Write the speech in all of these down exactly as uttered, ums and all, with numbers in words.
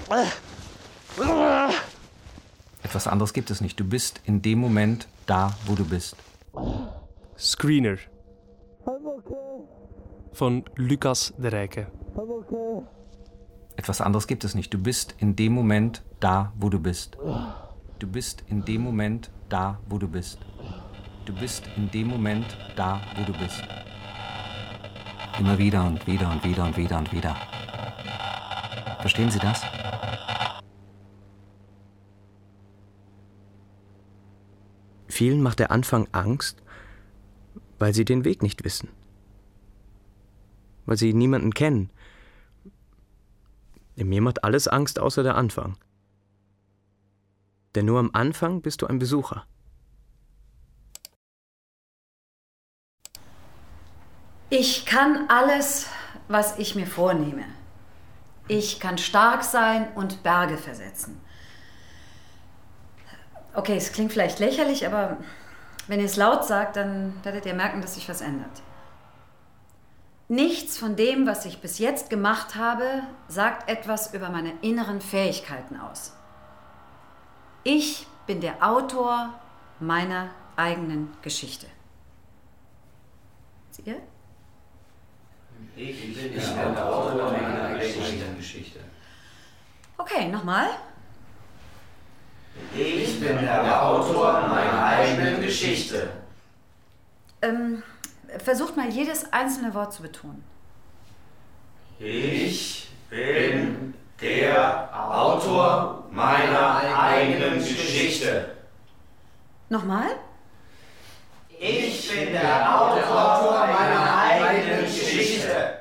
Etwas anderes gibt es nicht. Du bist in dem Moment da, wo du bist. Screener. Von Lucas de Rijke. Etwas anderes gibt es nicht. Du bist in dem Moment da, wo du bist. Du bist in dem Moment da, wo du bist. Du bist in dem Moment da, wo du bist. Immer wieder und wieder und wieder und wieder und wieder. Verstehen Sie das? Vielen macht der Anfang Angst, weil sie den Weg nicht wissen. Weil sie niemanden kennen. Mir macht alles Angst außer der Anfang. Denn nur am Anfang bist du ein Besucher. Ich kann alles, was ich mir vornehme. Ich kann stark sein und Berge versetzen. Okay, es klingt vielleicht lächerlich, aber wenn ihr es laut sagt, dann werdet ihr merken, dass sich was ändert. Nichts von dem, was ich bis jetzt gemacht habe, sagt etwas über meine inneren Fähigkeiten aus. Ich bin der Autor meiner eigenen Geschichte. Seht ihr? Ich bin der Autor meiner eigenen Geschichte. Okay, nochmal. Ich bin der Autor meiner eigenen Geschichte. Ähm, versucht mal jedes einzelne Wort zu betonen. Ich bin der Autor meiner eigenen Geschichte. Nochmal? Ich bin der Autor meiner eigenen Geschichte.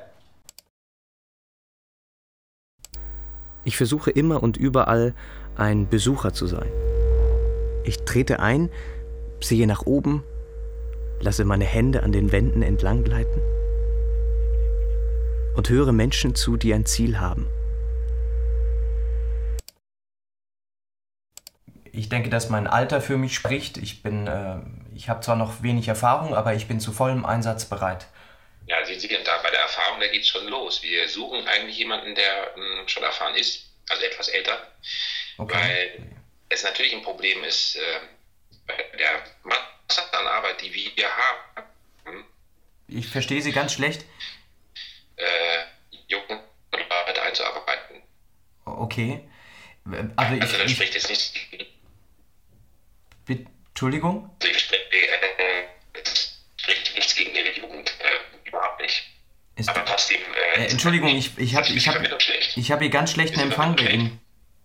Ich versuche immer und überall ein Besucher zu sein. Ich trete ein, sehe nach oben, lasse meine Hände an den Wänden entlang gleiten und höre Menschen zu, die ein Ziel haben. Ich denke, dass mein Alter für mich spricht. Ich bin, äh, ich habe zwar noch wenig Erfahrung, aber ich bin zu vollem Einsatz bereit. Ja, Sie sehen da bei der Erfahrung, da geht's schon los. Wir suchen eigentlich jemanden, der mh, schon erfahren ist, also etwas älter, Okay. weil es natürlich ein Problem ist, äh, bei der Masse an Arbeit, die wir haben, Ich verstehe Sie ganz schlecht. äh, junge Leute einzuarbeiten. Okay. Also ich, Also dann ich spricht es nicht. Bitte, Entschuldigung? Also ich spreche, äh, es spricht nichts gegen Ihre Jugend, äh, überhaupt nicht. Ist, Aber trotzdem. Äh, äh, Entschuldigung, ich, ich habe ich hab, ich hab hier ganz schlechten Empfang bei Ihnen.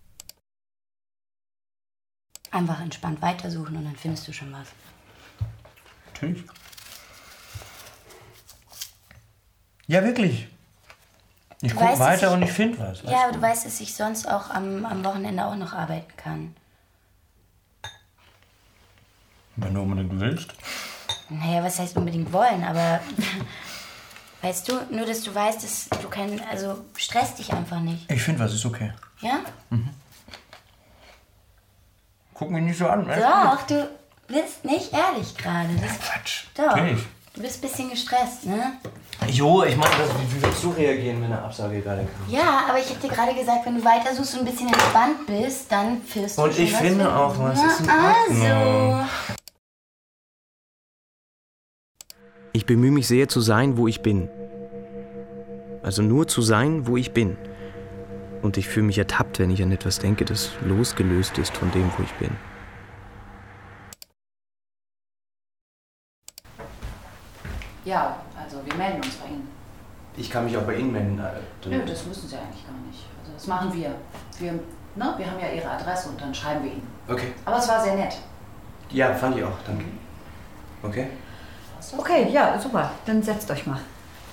Einfach entspannt weitersuchen und dann findest du schon was. Natürlich. Ja, wirklich. Ich Du gucke weißt, weiter dass ich- und ich finde was. Ja, aber du weißt, dass ich sonst auch am, am Wochenende auch noch arbeiten kann. Wenn du unbedingt willst. Naja, was heißt unbedingt wollen, aber weißt du, nur dass du weißt, dass du kein, also stresst dich einfach nicht. Ich finde was, ist okay. Ja? Guck mich nicht so an. alles Doch, du bist nicht ehrlich gerade. Das- Quatsch. Doch. Natürlich. Du bist ein bisschen gestresst, ne? Jo, ich meine, wie, wie würdest du reagieren, wenn eine Absage gerade kam? Ja, aber ich hab dir gerade gesagt, wenn du weiter suchst und ein bisschen entspannt bist, dann führst du Und schon ich was finde finden. auch was, Na, ist in Ordnung. also. Ich bemühe mich sehr zu sein, wo ich bin. Also nur zu sein, wo ich bin. Und ich fühle mich ertappt, wenn ich an etwas denke, das losgelöst ist von dem, wo ich bin. Ja, also wir melden uns bei Ihnen. Ich kann mich auch bei Ihnen melden. Nö, das müssen Sie eigentlich gar nicht. Also das machen wir. Wir, ne, wir haben ja Ihre Adresse und dann schreiben wir Ihnen. Okay. Aber es war sehr nett. Ja, fand ich auch, danke. Okay. Okay, ja, super. Dann setzt euch mal.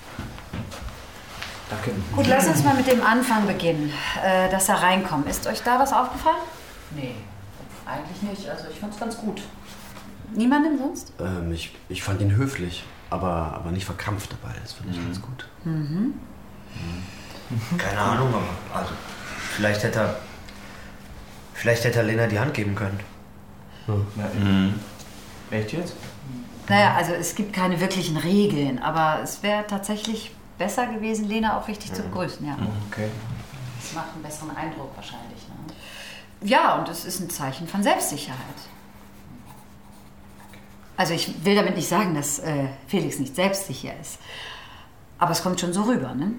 Danke. Gut, lass uns mal mit dem Anfang beginnen, äh, dass er reinkommt. Ist euch da was aufgefallen? Nee, eigentlich nicht. Also ich fand's ganz gut. Niemandem sonst? Ähm, ich, ich fand ihn höflich, aber, aber nicht verkrampft dabei. Das fand ich ganz gut. Mhm. Keine Ahnung, aber also vielleicht hätte er, vielleicht hätte er Lena die Hand geben können. Mhm. Echt jetzt? Naja, also es gibt keine wirklichen Regeln, aber es wäre tatsächlich besser gewesen, Lena auch richtig zu begrüßen, ja. Okay. Das macht einen besseren Eindruck wahrscheinlich. Ne? Ja, und es ist ein Zeichen von Selbstsicherheit. Also ich will damit nicht sagen, dass äh, Felix nicht selbstsicher ist. Aber es kommt schon so rüber, ne?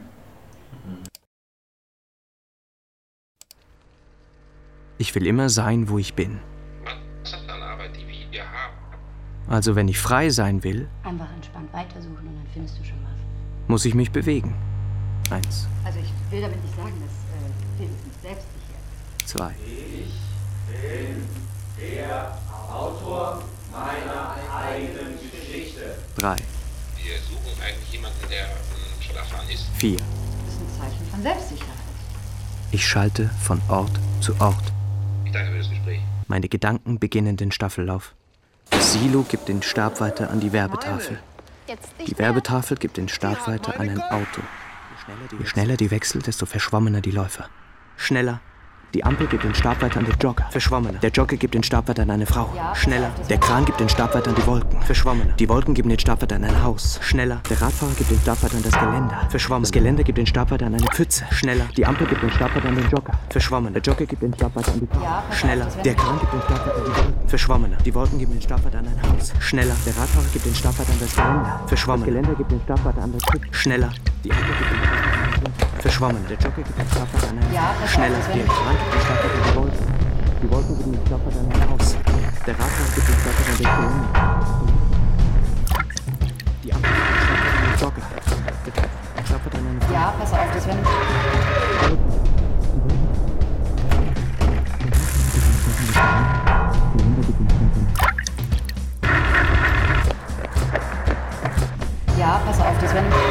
Ich will immer sein, wo ich bin. Was hat dann Arbeit, die wir haben? Also wenn ich frei sein will, Einfach entspannt weitersuchen und dann findest du schon was. muss ich mich bewegen. Eins, Also ich will damit nicht sagen, dass äh, Felix nicht selbstsicher ist. zwei, Der Autor meiner eigenen Geschichte. drei, Wir suchen eigentlich jemanden, der ähm, schon erfahren ist. vier. Das ist ein Zeichen von Selbstsicherheit. Ich schalte von Ort zu Ort. Ich danke für das Gespräch. Meine Gedanken beginnen den Staffellauf. Das Silo gibt den Stab weiter an die Werbetafel. Die Werbetafel gibt den Stab weiter an ein Auto. Je schneller die Wechsel, desto verschwommener die Läufer. Schneller. Die Ampel gibt den Stab weiter an den Jogger. Verschwommener. Der Jogger gibt den Stab weiter an eine Frau. Schneller. Der Kran gibt den Stab weiter an die Wolken. Verschwommener. Die Wolken geben den Stab weiter an ein Haus. Schneller. Der Radfahrer gibt den Stab weiter an das Geländer. Verschwommen. Das Geländer gibt den Stab weiter an eine Pfütze. Schneller. Die Ampel gibt den Stab weiter an den Jogger. Verschwommen. Der Jogger gibt den Stab weiter an die Frau. Schneller. Der Kran gibt den Stab weiter an die Wolken. Verschwommener. Die Wolken geben den Stab weiter an ein Haus. Schneller. Der Radfahrer gibt den Stab weiter an das Geländer. Verschwommen. Das Geländer gibt den Stab weiter an das Pfütze. Schneller. Die Ampel gibt den Stab weiter an den Jogger. Verschwommen. Der Jogger gibt den Stab weiter an ein Haus. Schneller. Der Kran gibt den Stab weiter an die Wolken. Die Wolken geben den Stab weiter an ein Haus. Der Radfahrer gibt den Stab weiter an das Geländer. Die Ampel gibt den Stab weiter an den Jogger. Der Stab weiter an eine Frau. Ja, pass auf, das wäre... Ja, pass auf, das wäre...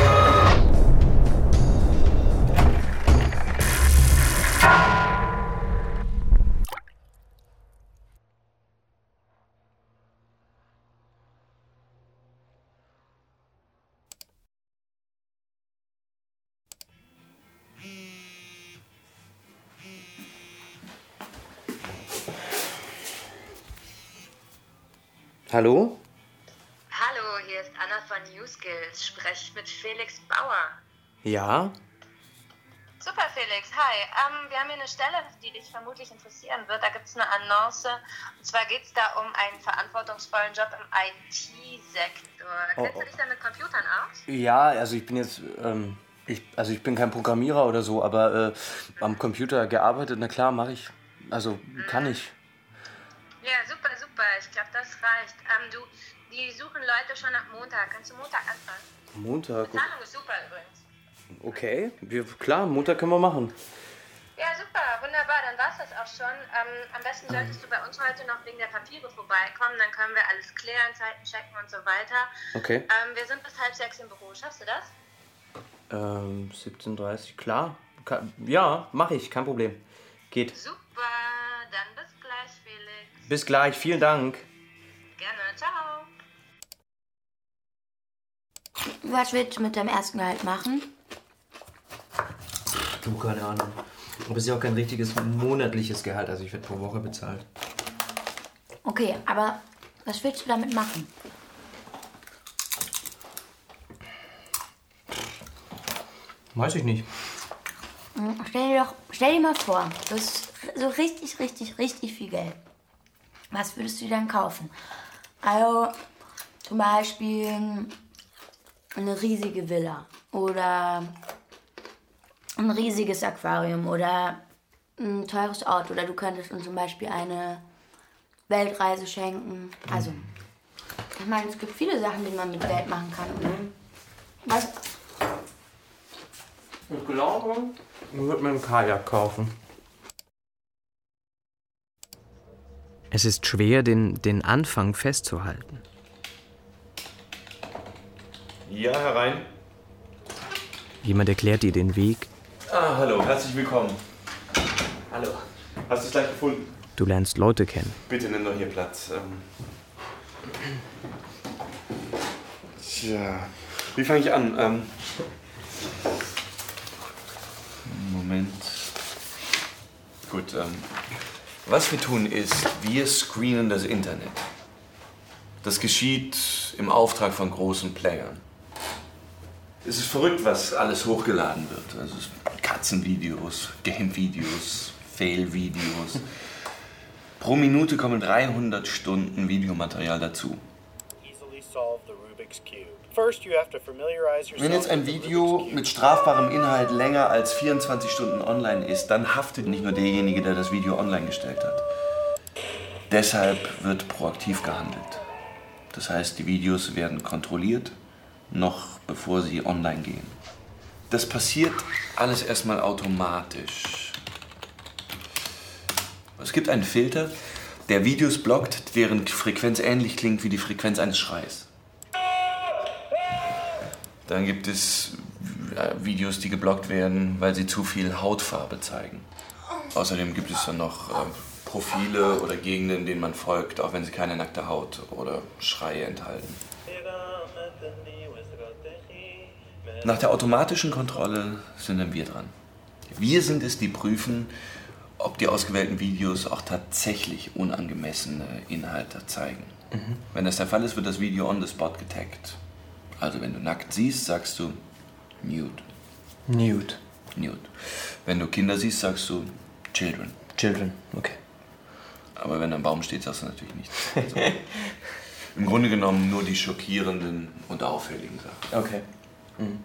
Hallo? Hallo, hier ist Anna von Newskills. Spreche ich mit Felix Bauer. Ja? Super, Felix. Hi. Ähm, wir haben hier eine Stelle, die dich vermutlich interessieren wird. Da gibt es eine Annonce. Und zwar geht es da um einen verantwortungsvollen Job im I T-Sektor. Oh, Kennst oh. du dich da mit Computern aus? Ja, also ich bin jetzt, ähm, ich, also ich bin kein Programmierer oder so, aber äh, am Computer gearbeitet, na klar, mache ich. Also kann ich. Ja, super, super. Ich glaube, das reicht. Ähm, du, die suchen Leute schon ab Montag. Kannst du Montag anfangen? Montag? Bezahlung ist super übrigens. Okay, wir, klar, Montag können wir machen. Ja, super, wunderbar, dann war's das auch schon. Ähm, am besten solltest du bei uns heute noch wegen der Papiere vorbeikommen, dann können wir alles klären, Zeiten checken und so weiter. Okay. Ähm, wir sind bis halb sechs im Büro, schaffst du das? Ähm, siebzehn Uhr dreißig, klar. Ka- ja, mache ich, kein Problem. Geht. Super, dann bis gleich, Felix. Bis gleich, vielen Dank. Gerne, ciao. Was willst du mit deinem ersten Gehalt machen? Du, keine Ahnung. Aber es ist ja auch kein richtiges monatliches Gehalt, also ich werde pro Woche bezahlt. Okay, aber was willst du damit machen? Weiß ich nicht. Hm, Stell dir doch, stell dir mal vor, du hast so richtig, richtig, richtig viel Geld. Was würdest du dir dann kaufen? Also zum Beispiel eine riesige Villa oder ein riesiges Aquarium oder ein teures Auto. Oder du könntest uns zum Beispiel eine Weltreise schenken. Also, ich meine, es gibt viele Sachen, die man mit Geld machen kann. Oder? Was? Ich glaube, ich würde mir einen Kajak kaufen. Es ist schwer, den, den Anfang festzuhalten. Ja, herein. Jemand erklärt dir den Weg. Ah, hallo, herzlich willkommen. Hallo. Hast du es gleich gefunden? Du lernst Leute kennen. Bitte nimm doch hier Platz. Ähm Tja, wie fange ich an? Ähm Moment. Gut, ähm was wir tun ist, wir screenen das Internet. Das geschieht im Auftrag von großen Playern. Es ist verrückt, was alles hochgeladen wird. Also es, Katzenvideos, Game-Videos, Fail-Videos. Pro Minute kommen dreihundert Stunden Videomaterial dazu. Wenn jetzt ein Video mit strafbarem Inhalt länger als vierundzwanzig Stunden online ist, dann haftet nicht nur derjenige, der das Video online gestellt hat. Deshalb wird proaktiv gehandelt. Das heißt, die Videos werden kontrolliert, noch bevor sie online gehen. Das passiert alles erstmal automatisch. Es gibt einen Filter, der Videos blockt, deren Frequenz ähnlich klingt wie die Frequenz eines Schreis. Dann gibt es Videos, die geblockt werden, weil sie zu viel Hautfarbe zeigen. Außerdem gibt es dann noch äh, Profile oder Gegenden, denen man folgt, auch wenn sie keine nackte Haut oder Schreie enthalten. Nach der automatischen Kontrolle sind dann wir dran. Wir sind es, die prüfen, ob die ausgewählten Videos auch tatsächlich unangemessene Inhalte zeigen. Mhm. Wenn das der Fall ist, wird das Video on the spot getaggt. Also wenn du nackt siehst, sagst du nude. Nude. Nude. Wenn du Kinder siehst, sagst du children. Children, okay. Aber wenn da ein Baum steht, sagst du natürlich nichts. Also, im Grunde genommen nur die schockierenden und auffälligen Sachen. Okay. Mhm.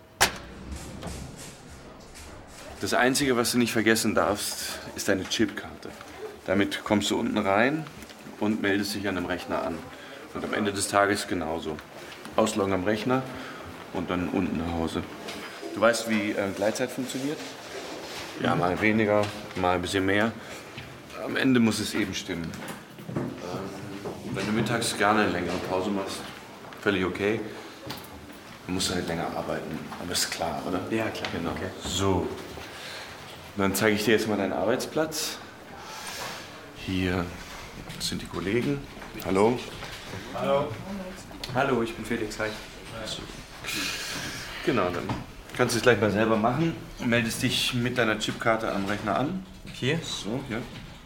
Das Einzige, was du nicht vergessen darfst, ist deine Chipkarte. Damit kommst du unten rein und meldest dich an einem Rechner an. Und am Ende des Tages genauso. Ausloggen am Rechner und dann unten nach Hause. Du weißt, wie äh, Gleitzeit funktioniert? Ja, mal weniger, mal ein bisschen mehr. Am Ende muss es eben stimmen. Ähm, wenn du mittags gerne eine längere Pause machst, völlig okay. Du musst halt länger arbeiten, aber ist klar, oder? Ja, klar. Genau. Okay. So, dann zeige ich dir jetzt mal deinen Arbeitsplatz. Hier sind die Kollegen. Hallo. Hallo. Hallo, ich bin Felix. Hi. Genau, dann kannst du es gleich mal selber machen. Meldest dich mit deiner Chipkarte am Rechner an. Hier? So, ja.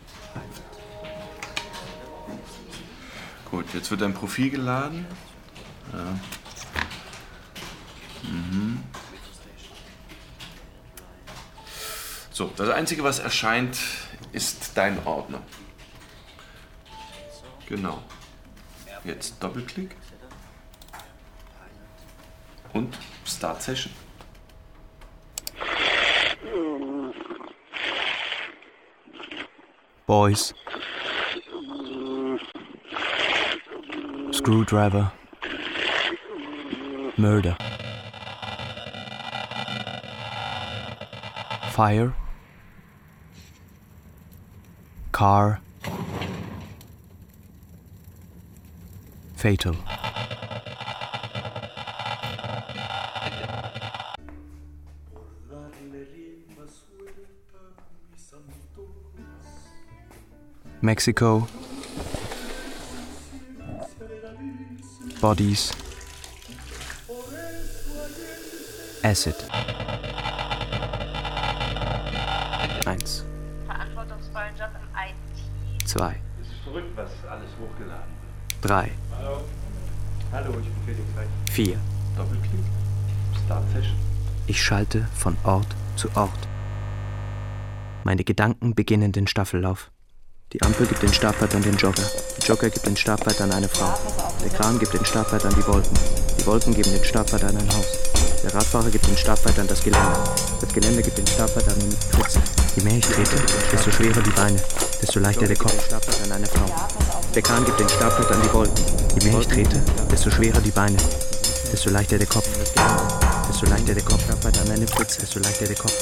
Gut, jetzt wird dein Profil geladen. Ja. Mhm. So, das Einzige, was erscheint, ist dein Ordner. Genau. Jetzt Doppelklick. Und Start Session. Boys. Screwdriver. Murder. Fire. Car. Fatal. Mexico. Bodies. Acid. Eins. Verantwortungsvollen Job im I T. Zwei. Es ist verrückt, was alles hochgeladen wird. Drei. Hallo. Hallo, ich bin Felix. Hi. Vier. Doppelklick. Start Session. Ich schalte von Ort zu Ort. Meine Gedanken beginnen den Staffellauf. Die Ampel gibt den Startbart an den Jogger. Der Jogger gibt den Startbart an eine Frau. Der Kran gibt den Startbart an die Wolken. Die Wolken geben den Startbart an ein Haus. Der Radfahrer gibt den Startbart an das Gelände. Das Gelände gibt den Startbart an eine Pfütze. Je mehr ich trete, desto schwerer die Beine, desto leichter der Kopf. Startbart an eine Frau. Der Kran gibt den Startbart an die Wolken. Je mehr ich trete, desto schwerer die Beine, desto leichter der Kopf. Desto leichter der Kopf. Startbart an eine Pfütze, desto leichter der Kopf.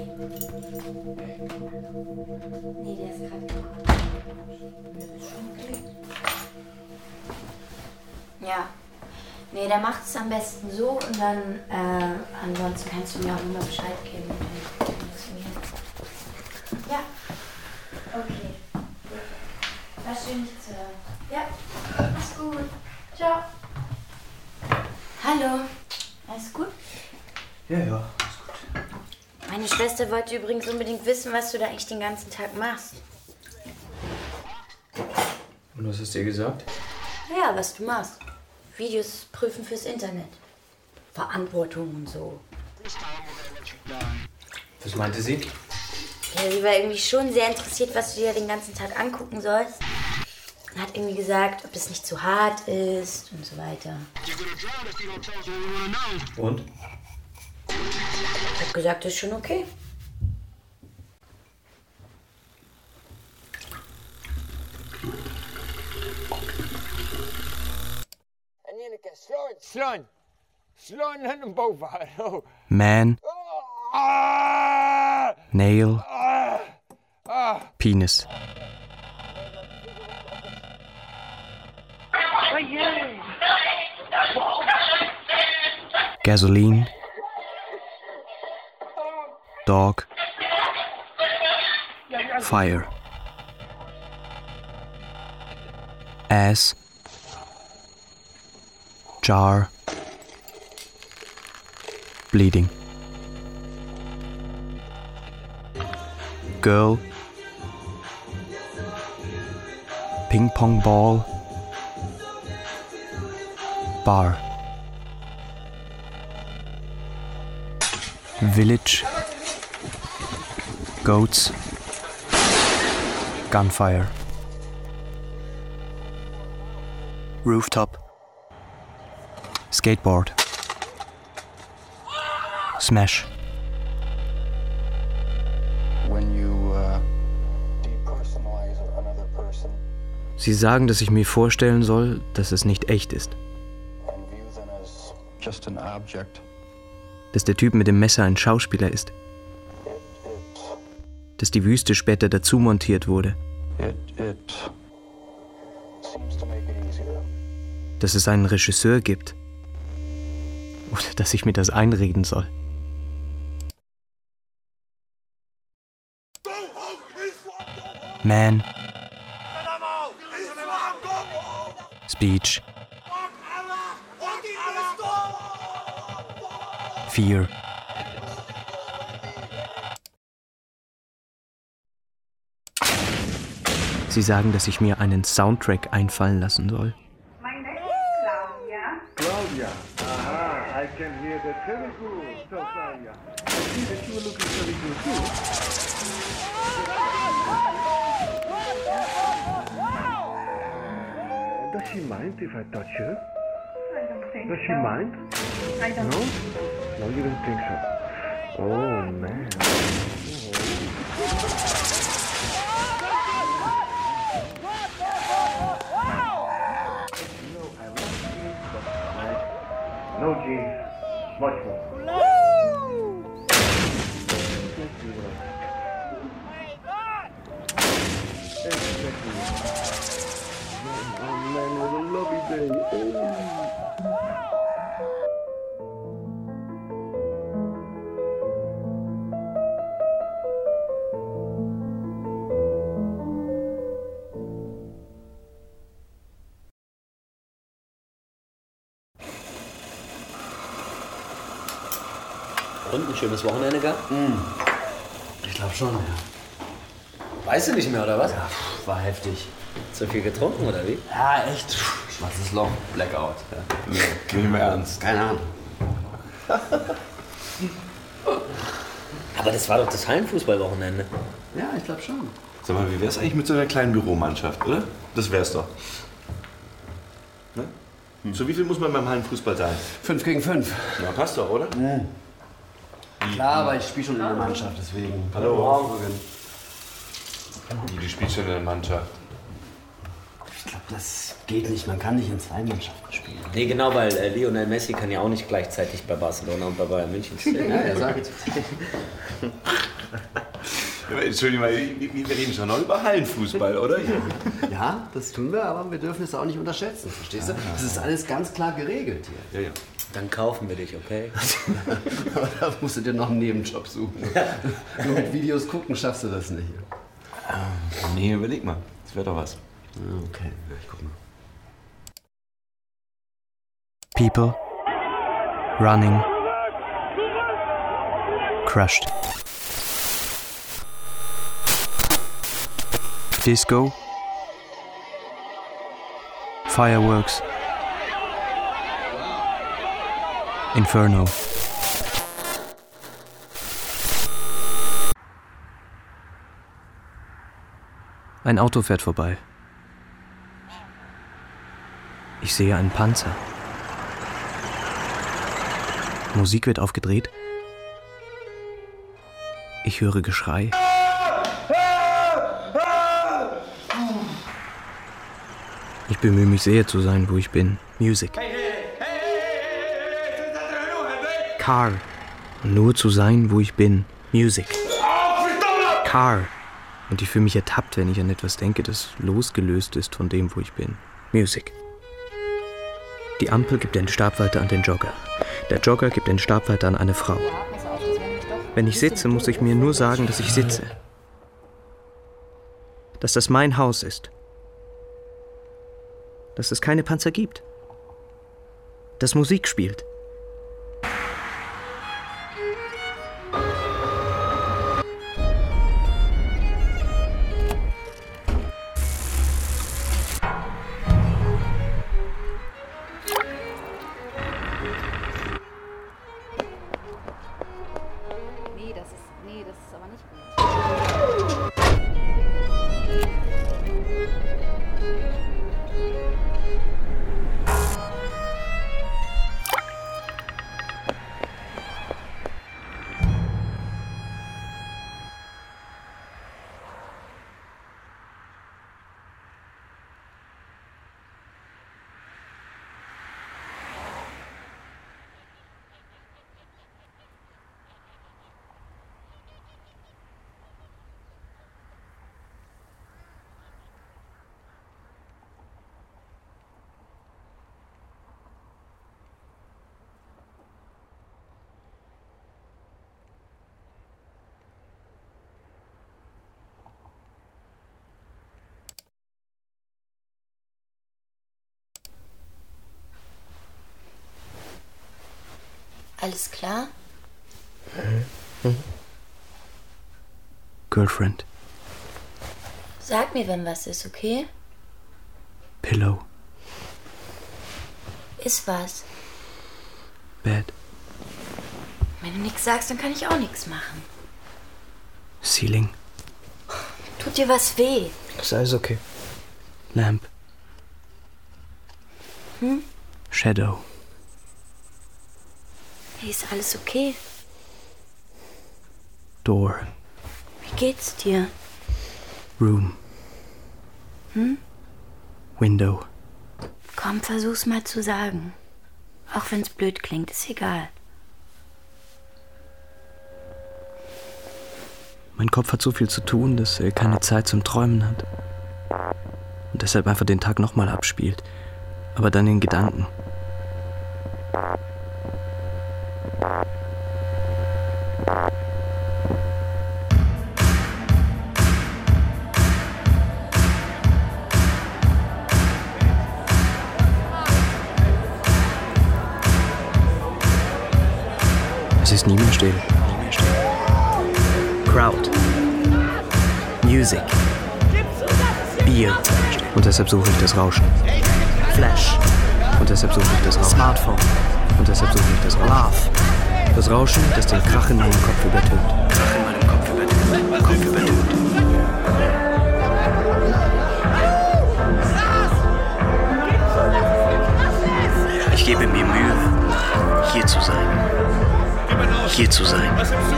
Nee, der ist gerade gemacht. Ja. Nee, der macht es am besten so und dann, äh, ansonsten kannst du mir auch immer Bescheid geben. Ja. Okay. War schön, dich zu hören. Ja. Mach's gut. Ciao. Hallo. Alles gut? Ja, ja. Meine Schwester wollte übrigens unbedingt wissen, was du da eigentlich den ganzen Tag machst. Und was hast du ihr gesagt? Ja, was du machst. Videos prüfen fürs Internet. Verantwortung und so. Was meinte sie? Ja, sie war irgendwie schon sehr interessiert, was du dir den ganzen Tag angucken sollst. Und hat irgendwie gesagt, ob es nicht zu hart ist und so weiter. Und? Ich hab gesagt, das ist schon okay. Man. Nail. Penis. Gasoline. Dog. Fire. Ass. Jar. Bleeding. Girl. Ping pong ball. Bar. Village. Goats. Gunfire. Rooftop. Skateboard. Smash. Sie sagen, dass ich mir vorstellen soll, dass es nicht echt ist. Dass der Typ mit dem Messer ein Schauspieler ist. Dass die Wüste später dazu montiert wurde. Dass es einen Regisseur gibt. Oder dass ich mir das einreden soll. Man. Speech. Fear. Sie sagen, dass ich mir einen Soundtrack einfallen lassen soll. My name is Claudia. Claudia. Aha, I can hear that very good. So, Claudia, I see that you were looking very good too. Does she mind if I touch her? I don't think Does so. she mind? I don't No? think so. No, you don't think so. Oh, man. No jeans, much more. Oh man, what a lovely day. Oh. Und ein schönes Wochenende gehabt? Mm. Ich glaube schon, ja. Weißt du nicht mehr, oder was? Ja, war heftig. Zu viel getrunken, oder wie? Ja, echt. Schwarzes Loch, Blackout. Ja. Nee, geh nicht mehr ernst. Keine Ahnung. Aber das war doch das Hallenfußballwochenende. Ja, ich glaube schon. Sag mal, wie wär's eigentlich mit so einer kleinen Büromannschaft, oder? Das wär's doch. Ne? Hm. So wie viel muss man beim Hallenfußball sein? Fünf gegen fünf. Ja, passt doch, oder? Mhm. Klar, aber ich spiele schon in der Mannschaft, deswegen. Hallo. Wie, du spielst schon in der Mannschaft? Ich glaube, das geht nicht. Man kann nicht in zwei Mannschaften spielen. Nee, genau, weil äh, Lionel Messi kann ja auch nicht gleichzeitig bei Barcelona und bei Bayern München spielen. Ja, er sagt. Entschuldigung mal, wir reden schon noch über Hallenfußball, oder? Ja, das tun wir, aber wir dürfen es auch nicht unterschätzen, verstehst du? Das ist alles ganz klar geregelt hier. Ja, ja. Dann kaufen wir dich, okay? Aber da musst du dir noch einen Nebenjob suchen. Nur mit Videos gucken schaffst du das nicht. Nee, überleg mal. Das wäre doch was. Okay, ich guck mal. People, running, crushed. Disco, fireworks, Inferno. Ein Auto fährt vorbei. Ich sehe einen Panzer. Musik wird aufgedreht. Ich höre Geschrei. Ich bemühe mich sehr zu sein, wo ich bin. Music. Car. Nur zu sein, wo ich bin. Music. Car. Und ich fühle mich ertappt, wenn ich an etwas denke, das losgelöst ist von dem, wo ich bin. Music. Die Ampel gibt den Stab weiter an den Jogger. Der Jogger gibt den Stab weiter an eine Frau. Wenn ich sitze, muss ich mir nur sagen, dass ich sitze. Dass das mein Haus ist. Dass es keine Panzer gibt. Dass Musik spielt. Nee, das ist, nee, das ist aber nicht gut. Alles klar? Girlfriend. Sag mir, wenn was ist, okay? Pillow. Ist was. Bed. Wenn du nichts sagst, dann kann ich auch nichts machen. Ceiling. Tut dir was weh? Ist alles okay. Lamp. Hm? Shadow. Hey, ist alles okay? Door. Wie geht's dir? Room. Hm? Window. Komm, versuch's mal zu sagen. Auch wenn's blöd klingt, ist egal. Mein Kopf hat so viel zu tun, dass er keine Zeit zum Träumen hat. Und deshalb einfach den Tag nochmal abspielt. Aber dann in Gedanken. Es ist nie mehr still. Nie mehr still. Crowd. Music. Bier. Und deshalb suche ich das Rauschen. Flash. Und deshalb suche ich das Rauschen. Smartphone. Und deshalb suche ich das Rauschen. Laugh. Das Rauschen, das den Krach in meinem Kopf übertönt. Krach in meinem Kopf übertönt. Kopf übertönt. Ich gebe mir Mühe, hier zu sein. Hier zu sein.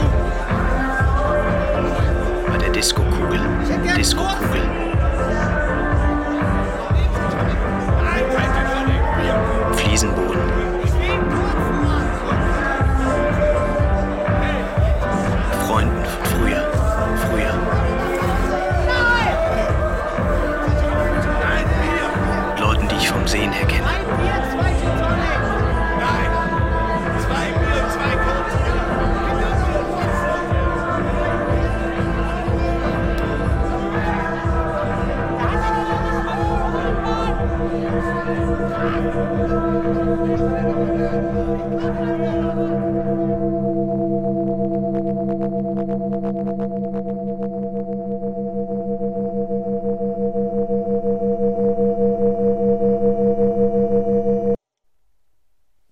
Bei der Disco-Kugel. Disco-Kugel. Fliesenboden. Freunden von früher.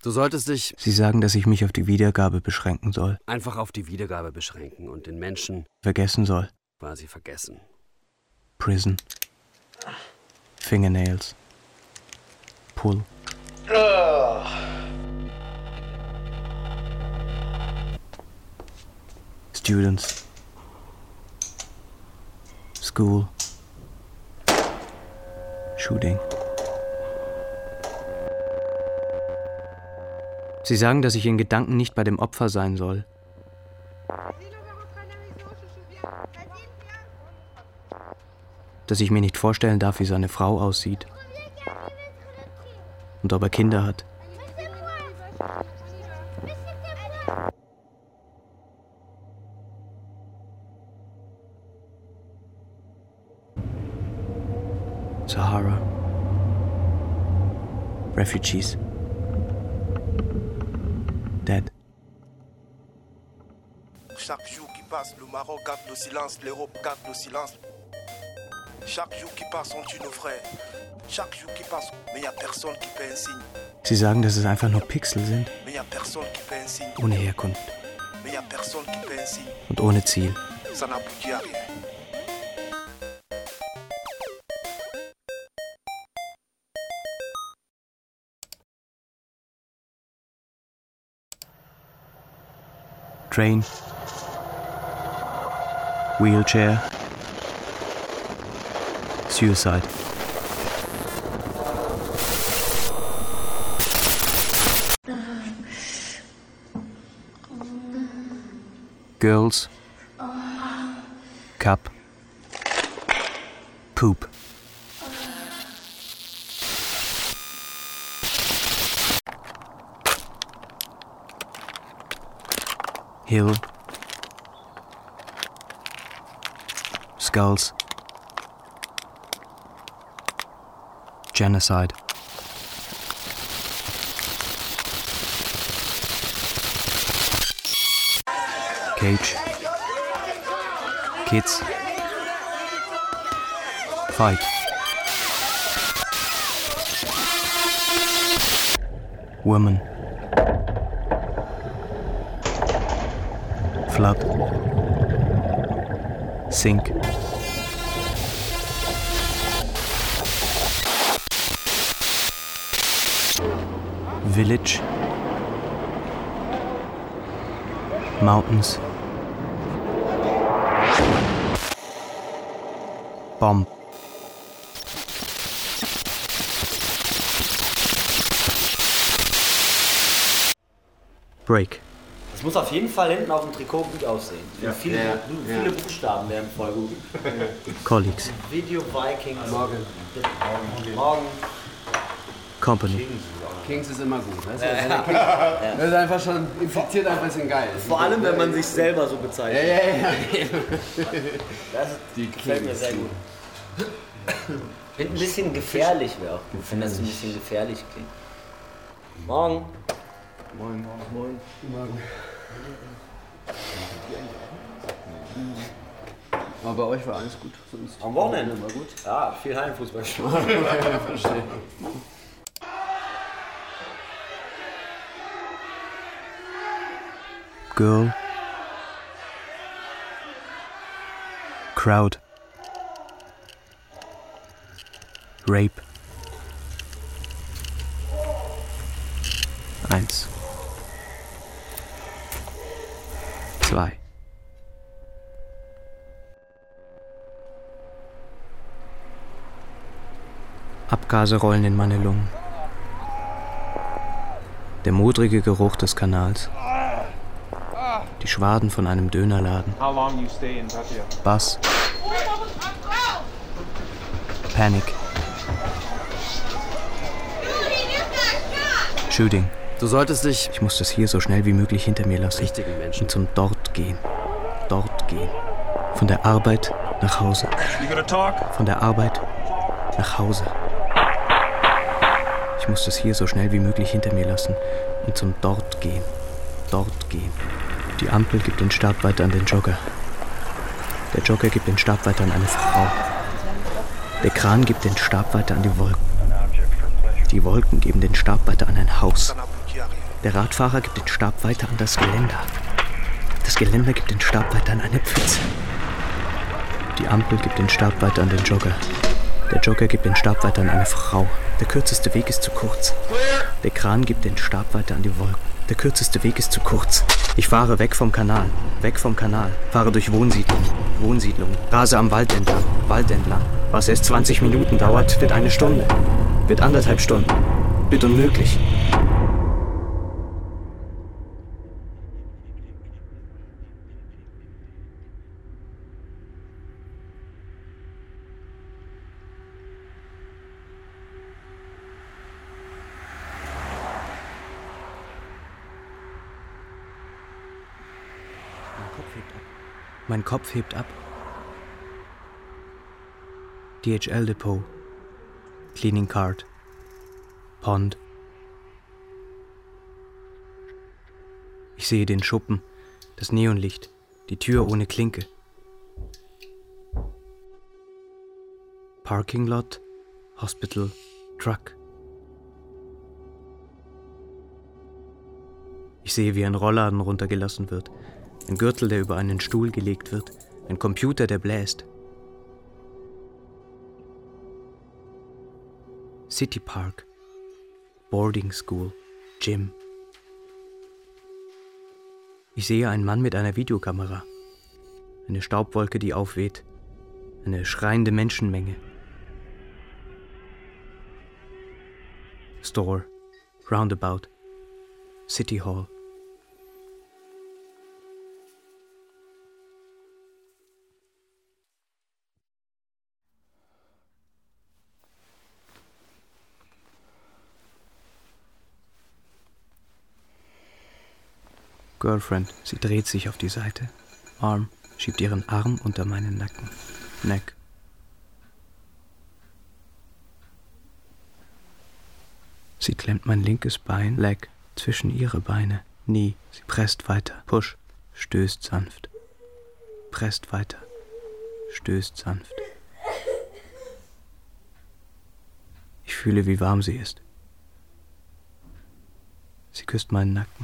Du solltest dich Sie sagen, dass ich mich auf die Wiedergabe beschränken soll. einfach auf die Wiedergabe beschränken und den Menschen Vergessen soll. quasi vergessen. Prison. Fingernails. Pull. Students. School. Shooting. Sie sagen, dass ich in Gedanken nicht bei dem Opfer sein soll. Dass ich mir nicht vorstellen darf, wie seine Frau aussieht. Und ob er Kinder hat. Sahara. Refugees. Dead. Chaque jour qui passe, le Maroc garde le silence, l'Europe garde le silence. Chaque jour qui passe, on tue nos frères. Chaque jour qui passe, mais y a personne qui paie un signe. Sie sagen, dass es einfach nur Pixel sind. Mais y a personne qui paie un signe. Ohne Herkunft. Mais y a personne qui paie un signe. Und ohne Ziel. Ça n'aboutit à rien. Train. Wheelchair. Suicide. Girls. Cup. Poop. Hill. Skulls. Genocide. Cage. Kids. Fight. Woman. Flood. Sink. Village. Mountains. Bomb. Break. Das muss auf jeden Fall hinten auf dem Trikot gut aussehen. Ja. Viele, Ja. viele Ja. Buchstaben wären voll gut. Colleagues. Video Vikings. Morgen. Morgen. Company. Kings ist immer gut. Weißt du? Ja. Das ist einfach schon infiziert, einfach ein bisschen geil. Vor allem, wenn man sich selber so bezeichnet. Ja, ja, ja. Das Die gefällt mir sehr gut. Ein bisschen gefährlich wäre auch gut, wenn das ein bisschen gefährlich klingt. Morgen. Moin, moin. Morgen. Aber bei euch war alles gut. Sonst Am Wochenende war gut. Ja, viel Heimfußball. Ja, verstehe. Girl. Crowd. Rape. Eins. Zwei. Abgase rollen in meine Lungen. Der modrige Geruch des Kanals. Die Schwaden von einem Dönerladen. How long you stay in Pattaya? Bass. Panic. Shooting. Du solltest dich... Ich muss das hier so schnell wie möglich hinter mir lassen. Richtigen Menschen. Und zum Dort gehen. Dort gehen. Von der Arbeit nach Hause. You gonna talk? Von der Arbeit nach Hause. Ich muss das hier so schnell wie möglich hinter mir lassen. Und zum Dort gehen. Dort gehen. Die Ampel gibt den Stab weiter an den Jogger. Der Jogger gibt den Stab weiter an eine Frau. Der Kran gibt den Stab weiter an die Wolken. Die Wolken geben den Stab weiter an ein Haus. Ça n'aboutit à rien. Der Radfahrer gibt den Stab weiter an das Geländer. Das Geländer gibt den Stab weiter an eine Pfütze. Die Ampel gibt den Stab weiter an den Jogger. Der Jogger gibt den Stab weiter an eine Frau. Der kürzeste Weg ist zu kurz. Der Kran gibt den Stab weiter an die Wolken. Der kürzeste Weg ist zu kurz. Ich fahre weg vom Kanal, weg vom Kanal. Fahre durch Wohnsiedlungen, Wohnsiedlungen. Rase am Wald entlang, Wald entlang. Was erst zwanzig Minuten dauert, wird eine Stunde. Wird anderthalb Stunden. Wird unmöglich. Mein Kopf hebt ab. D H L Depot. Cleaning Cart. Pond. Ich sehe den Schuppen, das Neonlicht, die Tür ohne Klinke. Parking Lot, Hospital, Truck. Ich sehe, wie ein Rollladen runtergelassen wird. Ein Gürtel, der über einen Stuhl gelegt wird. Ein Computer, der bläst. City Park. Boarding School. Gym. Ich sehe einen Mann mit einer Videokamera. Eine Staubwolke, die aufweht. Eine schreiende Menschenmenge. Store. Roundabout. City Hall. Girlfriend, sie dreht sich auf die Seite. Arm, schiebt ihren Arm unter meinen Nacken. Neck. Sie klemmt mein linkes Bein, Leg, zwischen ihre Beine. Knee, sie presst weiter. Push, stößt sanft. Presst weiter. Stößt sanft. Ich fühle, wie warm sie ist. Sie küsst meinen Nacken.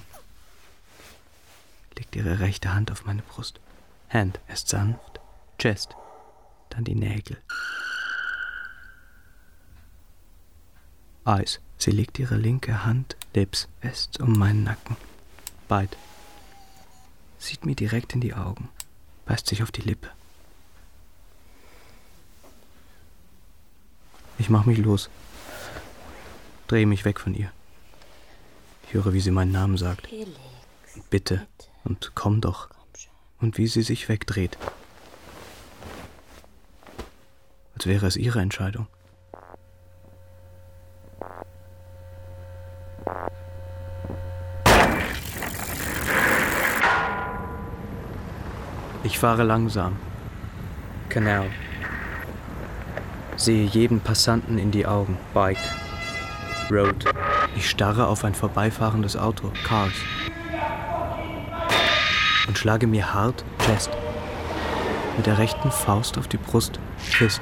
Legt ihre rechte Hand auf meine Brust. Hand, erst sanft, Chest, dann die Nägel. Eyes, sie legt ihre linke Hand, Lips, fest um meinen Nacken. Bite, sieht mir direkt in die Augen, beißt sich auf die Lippe. Ich mach mich los, drehe mich weg von ihr. Ich höre, wie sie meinen Namen sagt. Und bitte. Und komm doch. Und wie sie sich wegdreht. Als wäre es ihre Entscheidung. Ich fahre langsam. Canal. Sehe jeden Passanten in die Augen. Bike. Road. Ich starre auf ein vorbeifahrendes Auto. Cars. Und schlage mir hart, Chest, mit der rechten Faust auf die Brust, Fist.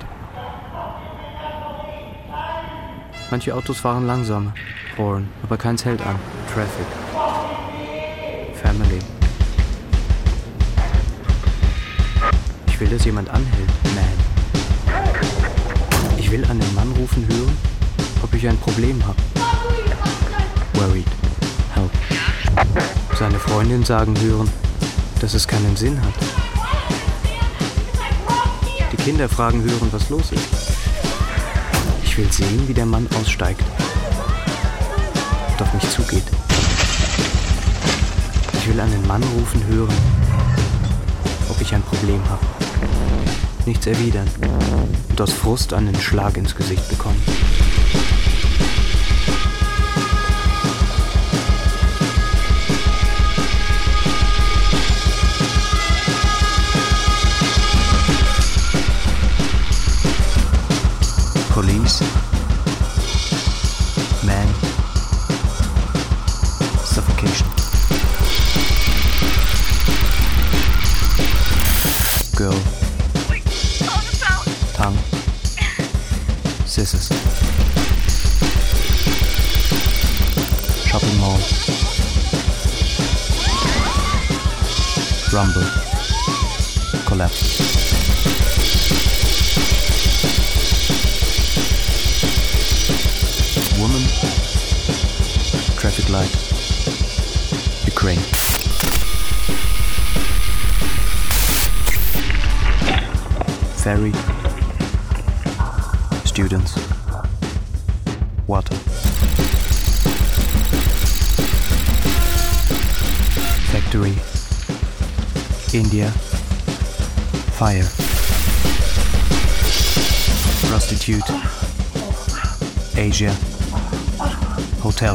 Manche Autos fahren langsamer, Horn, aber keins hält an, Traffic. Family. Ich will, dass jemand anhält, Man. Ich will einen Mann rufen hören, ob ich ein Problem habe. Worried. Help. Seine Freundin sagen hören, dass es keinen Sinn hat. Die Kinder fragen hören, was los ist. Ich will sehen, wie der Mann aussteigt und auf mich zugeht. Ich will einen Mann rufen hören, ob ich ein Problem habe. Nichts erwidern und aus Frust einen Schlag ins Gesicht bekommen. Police, man, suffocation. Girl, tongue, scissors. Shopping mall. Rumble. Collapse. Woman. Traffic light. Ukraine. Ferry. Students. Water. Factory. India. Fire. Prostitute. Asia. Hotel.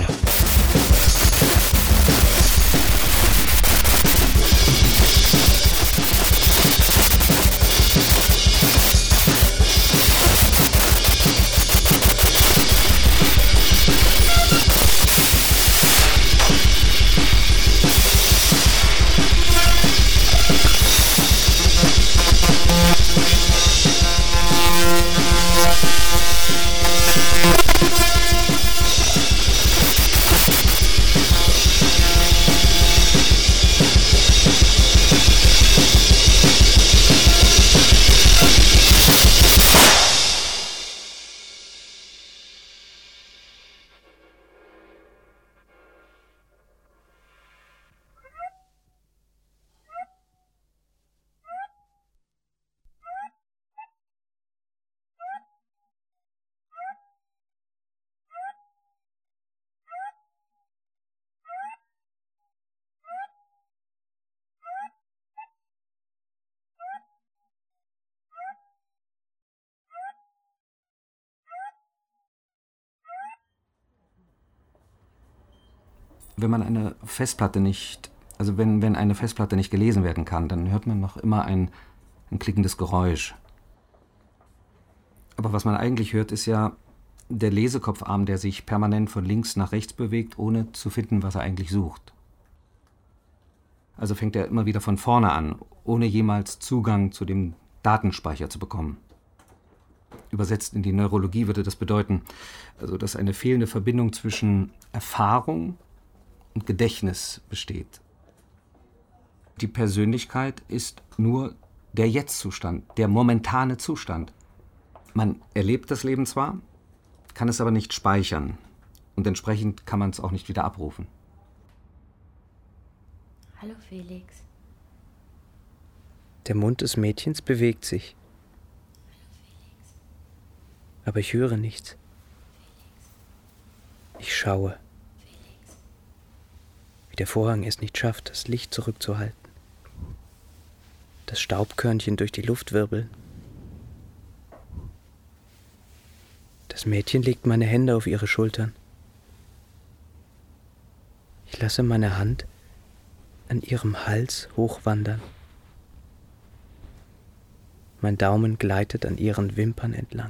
Wenn man eine Festplatte nicht, also wenn, wenn eine Festplatte nicht gelesen werden kann, dann hört man noch immer ein, ein klickendes Geräusch. Aber was man eigentlich hört, ist ja der Lesekopfarm, der sich permanent von links nach rechts bewegt, ohne zu finden, was er eigentlich sucht. Also fängt er immer wieder von vorne an, ohne jemals Zugang zu dem Datenspeicher zu bekommen. Übersetzt in die Neurologie würde das bedeuten, also dass eine fehlende Verbindung zwischen Erfahrung und Gedächtnis besteht. Die Persönlichkeit ist nur der Jetzt-Zustand, der momentane Zustand. Man erlebt das Leben zwar, kann es aber nicht speichern und entsprechend kann man es auch nicht wieder abrufen. Hallo Felix. Der Mund des Mädchens bewegt sich. Aber ich höre nichts. Ich schaue. Wie der Vorhang es nicht schafft, das Licht zurückzuhalten. Das Staubkörnchen durch die Luft wirbeln. Das Mädchen legt meine Hände auf ihre Schultern. Ich lasse meine Hand an ihrem Hals hochwandern. Mein Daumen gleitet an ihren Wimpern entlang.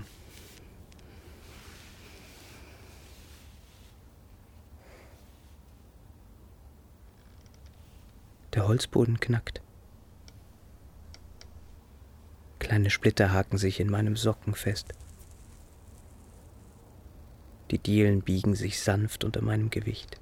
Der Holzboden knackt. Kleine Splitter haken sich in meinem Socken fest. Die Dielen biegen sich sanft unter meinem Gewicht.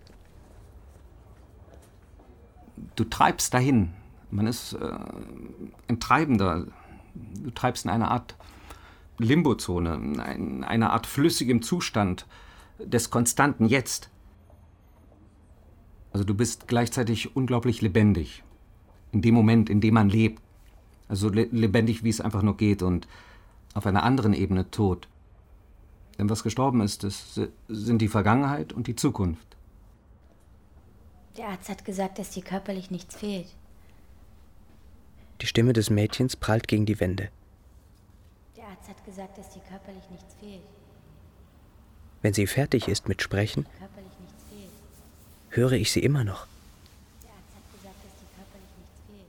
Du treibst dahin. Man ist äh, ein Treibender. Du treibst in eine Art Limbozone, in eine Art flüssigem Zustand des konstanten Jetzt. Also du bist gleichzeitig unglaublich lebendig. In dem Moment, in dem man lebt. Also le- lebendig, wie es einfach nur geht und auf einer anderen Ebene tot. Denn was gestorben ist, das sind die Vergangenheit und die Zukunft. Der Arzt hat gesagt, dass dir körperlich nichts fehlt. Die Stimme des Mädchens prallt gegen die Wände. Der Arzt hat gesagt, dass dir körperlich nichts fehlt. Wenn sie fertig ist mit Sprechen, Körperlich nichts fehlt. höre ich sie immer noch. Der Arzt hat gesagt, dass dir körperlich nichts fehlt.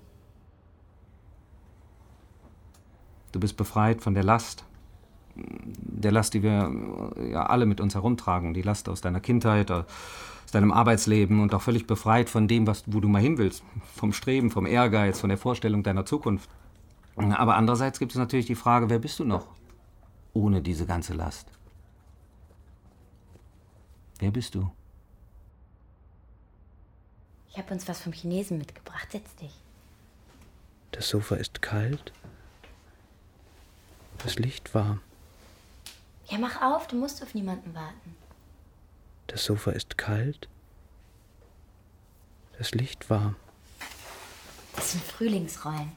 Du bist befreit von der Last. Der Last, die wir ja alle mit uns herumtragen. Die Last aus deiner Kindheit, aus deinem Arbeitsleben und auch völlig befreit von dem, was, wo du mal hin willst. Vom Streben, vom Ehrgeiz, von der Vorstellung deiner Zukunft. Aber andererseits gibt es natürlich die Frage, wer bist du noch ohne diese ganze Last? Wer bist du? Ich habe uns was vom Chinesen mitgebracht. Setz dich. Das Sofa ist kalt. Das Licht warm. Ja, mach auf, du musst auf niemanden warten. Das Sofa ist kalt. Das Licht warm. Das sind Frühlingsrollen.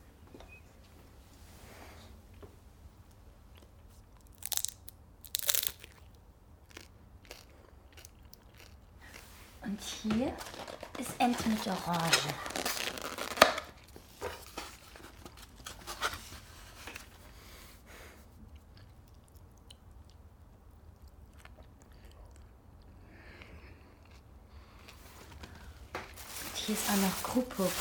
Und hier ist Ente mit Orange. Und hier ist auch noch Krupuk.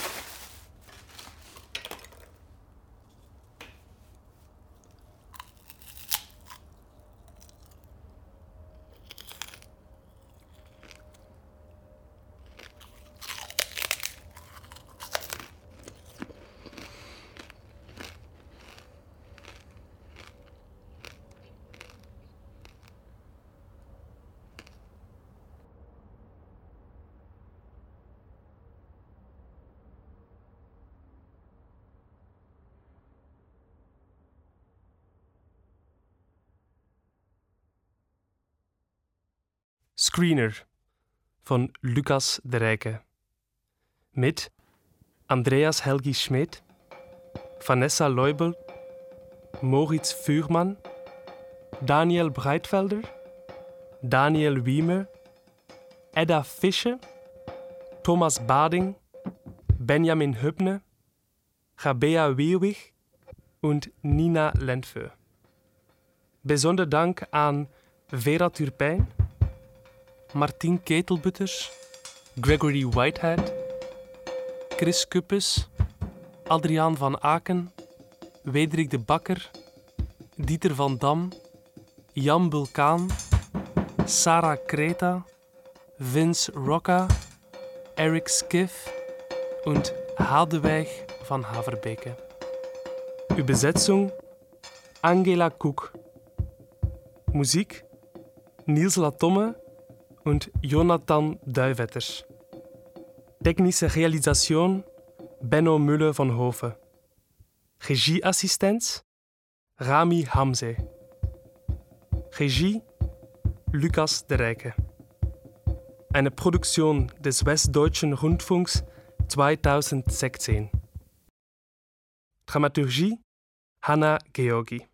Screener von Lucas de Rijke. Mit Andreas Helgi Schmidt, Vanessa Leubel, Moritz Vuurmann, Daniel Breitfelder, Daniel Wiemer, Edda Fische, Thomas Bading, Benjamin Hübner, Rabea Weewig und Nina Lentfeu. Besonder Dank aan Vera Turpijn, Martien Ketelbutters, Gregory Whitehead, Chris Kuppes, Adriaan van Aken, Wederik de Bakker, Dieter van Dam, Jan Bulkaan, Sarah Kreta, Vince Rocca, Eric Skiff und Hadewig van Haverbeke. Übersetzung Angela Cook. Musik Niels Latomme und Jonathan Duivetters. Technische Realisation Benno Müller van Hoven. Regieassistenz Rami Hamze. Regie Lucas de Rijke. Eine Produktion des Westdeutschen Rundfunks zweitausendsechzehn. Dramaturgie Hanna Georgi.